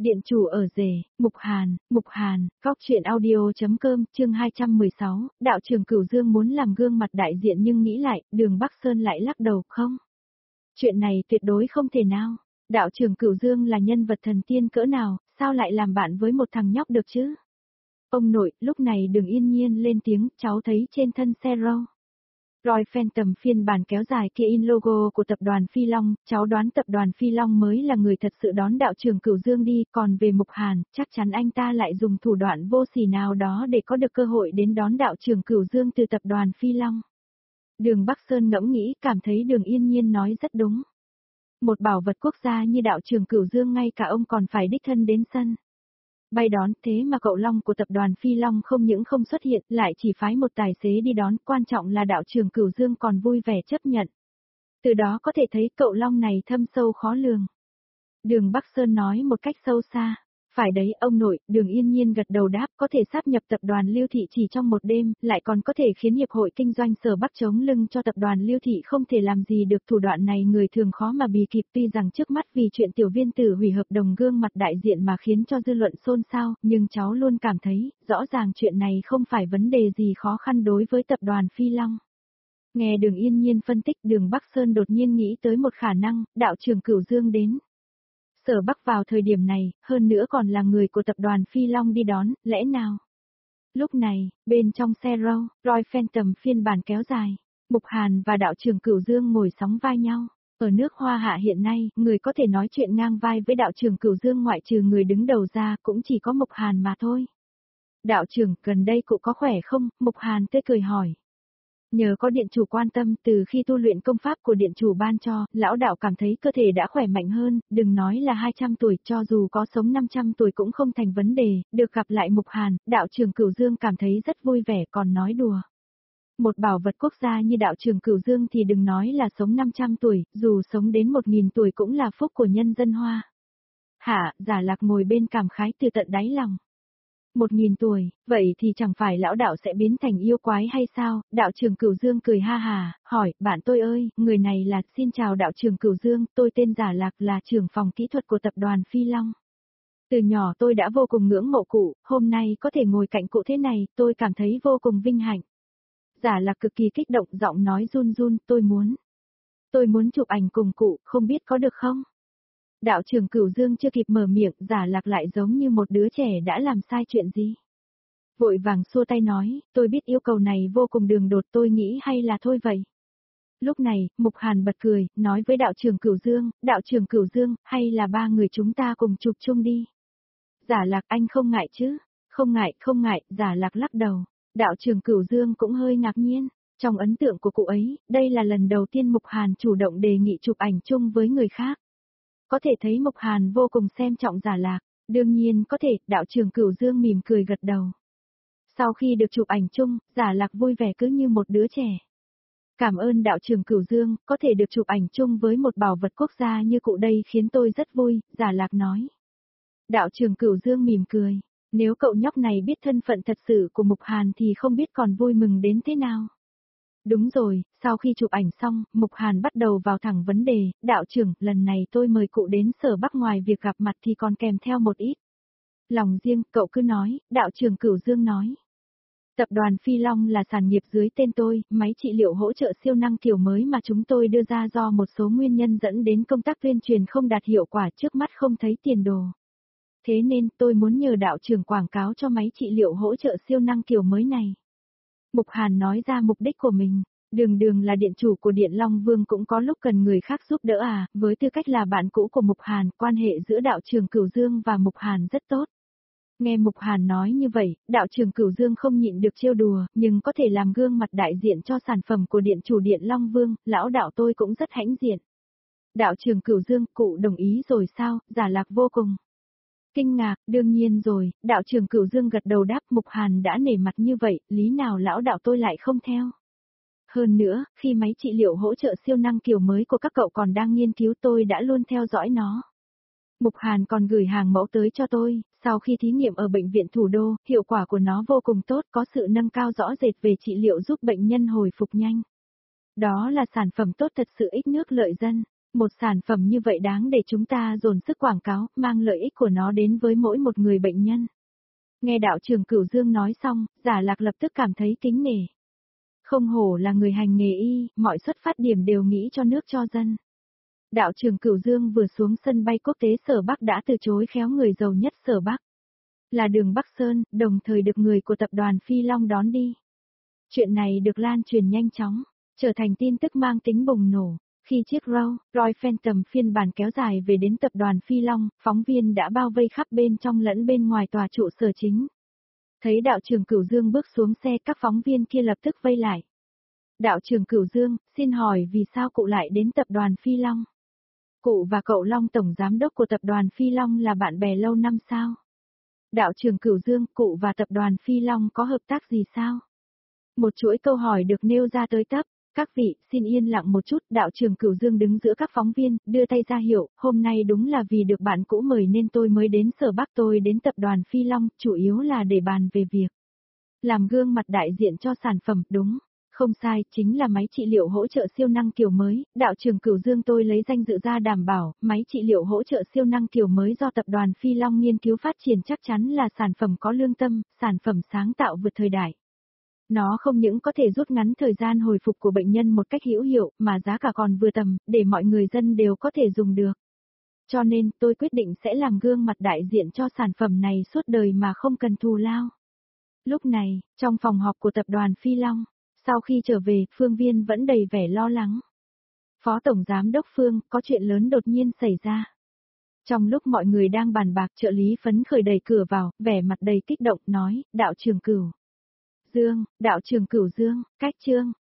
Điện chủ ở rể, Mục Hàn, góc truyện audio.com, chương 216, đạo trường Cửu Dương muốn làm gương mặt đại diện nhưng nghĩ lại, Đường Bắc Sơn lại lắc đầu, không. Chuyện này tuyệt đối không thể nào, đạo trường Cửu Dương là nhân vật thần tiên cỡ nào, sao lại làm bạn với một thằng nhóc được chứ? Ông nội, lúc này Đường Yên Nhiên lên tiếng, cháu thấy trên thân xe râu. Roy Phantom phiên bản kéo dài kia in logo của tập đoàn Phi Long, cháu đoán tập đoàn Phi Long mới là người thật sự đón đạo trường Cửu Dương đi, còn về Mục Hàn, chắc chắn anh ta lại dùng thủ đoạn vô sỉ nào đó để có được cơ hội đến đón đạo trường Cửu Dương từ tập đoàn Phi Long. Đường Bắc Sơn ngẫm nghĩ, cảm thấy Đường Yên Nhiên nói rất đúng. Một bảo vật quốc gia như đạo trường Cửu Dương ngay cả ông còn phải đích thân đến sân bay đón, thế mà cậu Long của tập đoàn Phi Long không những không xuất hiện, lại chỉ phái một tài xế đi đón, quan trọng là đạo trường Cửu Dương còn vui vẻ chấp nhận. Từ đó có thể thấy cậu Long này thâm sâu khó lường. Đường Bắc Sơn nói một cách sâu xa. Phải đấy ông nội, Đường Yên Nhiên gật đầu đáp, có thể sáp nhập tập đoàn Lưu Thị chỉ trong một đêm, lại còn có thể khiến Hiệp hội Kinh doanh Sở Bắc chống lưng cho tập đoàn Lưu Thị không thể làm gì được, thủ đoạn này người thường khó mà bì kịp, tuy rằng trước mắt vì chuyện tiểu viên tử hủy hợp đồng gương mặt đại diện mà khiến cho dư luận xôn xao, nhưng cháu luôn cảm thấy, rõ ràng chuyện này không phải vấn đề gì khó khăn đối với tập đoàn Phi Long. Nghe Đường Yên Nhiên phân tích, Đường Bắc Sơn đột nhiên nghĩ tới một khả năng, đạo trường Cửu Dương đến Sở Bắc vào thời điểm này, hơn nữa còn là người của tập đoàn Phi Long đi đón, lẽ nào? Lúc này, bên trong xe râu, Roy Phantom phiên bản kéo dài, Mục Hàn và đạo trường Cửu Dương ngồi sóng vai nhau. Ở nước Hoa Hạ hiện nay, người có thể nói chuyện ngang vai với đạo trường Cửu Dương ngoại trừ người đứng đầu ra cũng chỉ có Mục Hàn mà thôi. Đạo trưởng, gần đây cụ có khỏe không? Mục Hàn tươi cười hỏi. Nhờ có điện chủ quan tâm, từ khi tu luyện công pháp của điện chủ ban cho, lão đạo cảm thấy cơ thể đã khỏe mạnh hơn, đừng nói là 200 tuổi, cho dù có sống 500 tuổi cũng không thành vấn đề, được gặp lại Mục Hàn, đạo trường Cửu Dương cảm thấy rất vui vẻ, còn nói đùa. Một bảo vật quốc gia như đạo trường Cửu Dương thì đừng nói là sống 500 tuổi, dù sống đến 1000 tuổi cũng là phúc của nhân dân Hoa. Hả, Giả Lạc ngồi bên cảm khái từ tận đáy lòng. 1000 tuổi, vậy thì chẳng phải lão đạo sẽ biến thành yêu quái hay sao? Đạo trường Cửu Dương cười ha hà, hỏi, bạn tôi ơi, người này là, xin chào đạo trường Cửu Dương, tôi tên Giả Lạc là trưởng phòng kỹ thuật của tập đoàn Phi Long. Từ nhỏ tôi đã vô cùng ngưỡng mộ cụ, hôm nay có thể ngồi cạnh cụ thế này, tôi cảm thấy vô cùng vinh hạnh. Giả Lạc cực kỳ kích động, giọng nói run run, tôi muốn chụp ảnh cùng cụ, không biết có được không? Đạo trường Cửu Dương chưa kịp mở miệng, Giả Lạc lại giống như một đứa trẻ đã làm sai chuyện gì. Vội vàng xua tay nói, tôi biết yêu cầu này vô cùng đường đột, tôi nghĩ hay là thôi vậy. Lúc này, Mục Hàn bật cười, nói với đạo trường Cửu Dương, hay là ba người chúng ta cùng chụp chung đi. Giả Lạc, anh không ngại chứ? Không ngại, Giả Lạc lắc đầu. Đạo trường Cửu Dương cũng hơi ngạc nhiên. Trong ấn tượng của cụ ấy, đây là lần đầu tiên Mục Hàn chủ động đề nghị chụp ảnh chung với người khác. Có thể thấy Mục Hàn vô cùng xem trọng Giả Lạc, đương nhiên có thể, đạo trường Cửu Dương mỉm cười gật đầu. Sau khi được chụp ảnh chung, Giả Lạc vui vẻ cứ như một đứa trẻ. Cảm ơn đạo trường Cửu Dương, có thể được chụp ảnh chung với một bảo vật quốc gia như cụ đây khiến tôi rất vui, Giả Lạc nói. Đạo trường Cửu Dương mỉm cười, nếu cậu nhóc này biết thân phận thật sự của Mục Hàn thì không biết còn vui mừng đến thế nào. Đúng rồi, sau khi chụp ảnh xong, Mục Hàn bắt đầu vào thẳng vấn đề, đạo trưởng, lần này tôi mời cụ đến Sở Bắc ngoài việc gặp mặt thì còn kèm theo một ít. Lòng riêng, cậu cứ nói, đạo trưởng Cửu Dương nói. Tập đoàn Phi Long là sản nghiệp dưới tên tôi, máy trị liệu hỗ trợ siêu năng kiểu mới mà chúng tôi đưa ra do một số nguyên nhân dẫn đến công tác tuyên truyền không đạt hiệu quả, trước mắt không thấy tiền đồ. Thế nên tôi muốn nhờ đạo trưởng quảng cáo cho máy trị liệu hỗ trợ siêu năng kiểu mới này. Mục Hàn nói ra mục đích của mình, Đường là điện chủ của Điện Long Vương cũng có lúc cần người khác giúp đỡ à, với tư cách là bạn cũ của Mục Hàn, quan hệ giữa đạo trường Cửu Dương và Mục Hàn rất tốt. Nghe Mục Hàn nói như vậy, đạo trường Cửu Dương không nhịn được trêu đùa, nhưng có thể làm gương mặt đại diện cho sản phẩm của điện chủ Điện Long Vương, lão đạo tôi cũng rất hãnh diện. Đạo trường Cửu Dương, cụ đồng ý rồi sao? Giả Lạc vô cùng kinh ngạc, đương nhiên rồi, đạo trường Cửu Dương gật đầu đáp, Mục Hàn đã nể mặt như vậy, lý nào lão đạo tôi lại không theo. Hơn nữa, khi máy trị liệu hỗ trợ siêu năng kiểu mới của các cậu còn đang nghiên cứu tôi đã luôn theo dõi nó. Mục Hàn còn gửi hàng mẫu tới cho tôi, sau khi thí nghiệm ở bệnh viện thủ đô, hiệu quả của nó vô cùng tốt, có sự nâng cao rõ rệt về trị liệu giúp bệnh nhân hồi phục nhanh. Đó là sản phẩm tốt thật sự ích nước lợi dân. Một sản phẩm như vậy đáng để chúng ta dồn sức quảng cáo, mang lợi ích của nó đến với mỗi một người bệnh nhân. Nghe đạo trưởng Cửu Dương nói xong, Giả Lạc lập tức cảm thấy kính nể. Không hổ là người hành nghề y, mọi xuất phát điểm đều nghĩ cho nước cho dân. Đạo trưởng Cửu Dương vừa xuống sân bay quốc tế Sở Bắc đã từ chối khéo người giàu nhất Sở Bắc. Là Đường Bắc Sơn, đồng thời được người của tập đoàn Phi Long đón đi. Chuyện này được lan truyền nhanh chóng, trở thành tin tức mang tính bùng nổ. Khi chiếc Rolls-Royce Phantom phiên bản kéo dài về đến tập đoàn Phi Long, phóng viên đã bao vây khắp bên trong lẫn bên ngoài tòa trụ sở chính. Thấy đạo trưởng Cửu Dương bước xuống xe, các phóng viên kia lập tức vây lại. Đạo trưởng Cửu Dương, xin hỏi vì sao cụ lại đến tập đoàn Phi Long? Cụ và cậu Long tổng giám đốc của tập đoàn Phi Long là bạn bè lâu năm sao? Đạo trưởng Cửu Dương, cụ và tập đoàn Phi Long có hợp tác gì sao? Một chuỗi câu hỏi được nêu ra tới tấp. Các vị, xin yên lặng một chút, đạo trưởng Cửu Dương đứng giữa các phóng viên, đưa tay ra hiệu, hôm nay đúng là vì được bạn cũ mời nên tôi mới đến Sở Bắc, tôi đến tập đoàn Phi Long, chủ yếu là để bàn về việc làm gương mặt đại diện cho sản phẩm, đúng. Không sai, chính là máy trị liệu hỗ trợ siêu năng kiểu mới, đạo trưởng Cửu Dương tôi lấy danh dự ra đảm bảo, máy trị liệu hỗ trợ siêu năng kiểu mới do tập đoàn Phi Long nghiên cứu phát triển chắc chắn là sản phẩm có lương tâm, sản phẩm sáng tạo vượt thời đại. Nó không những có thể rút ngắn thời gian hồi phục của bệnh nhân một cách hữu hiệu, mà giá cả còn vừa tầm, để mọi người dân đều có thể dùng được. Cho nên, tôi quyết định sẽ làm gương mặt đại diện cho sản phẩm này suốt đời mà không cần thù lao. Lúc này, trong phòng họp của tập đoàn Phi Long, sau khi trở về, Phương Viên vẫn đầy vẻ lo lắng. Phó Tổng Giám đốc Phương, có chuyện lớn đột nhiên xảy ra. Trong lúc mọi người đang bàn bạc, trợ lý phấn khởi đẩy cửa vào, vẻ mặt đầy kích động, nói, đạo trưởng Cửu Dương, đạo trưởng Cửu Dương, cách chương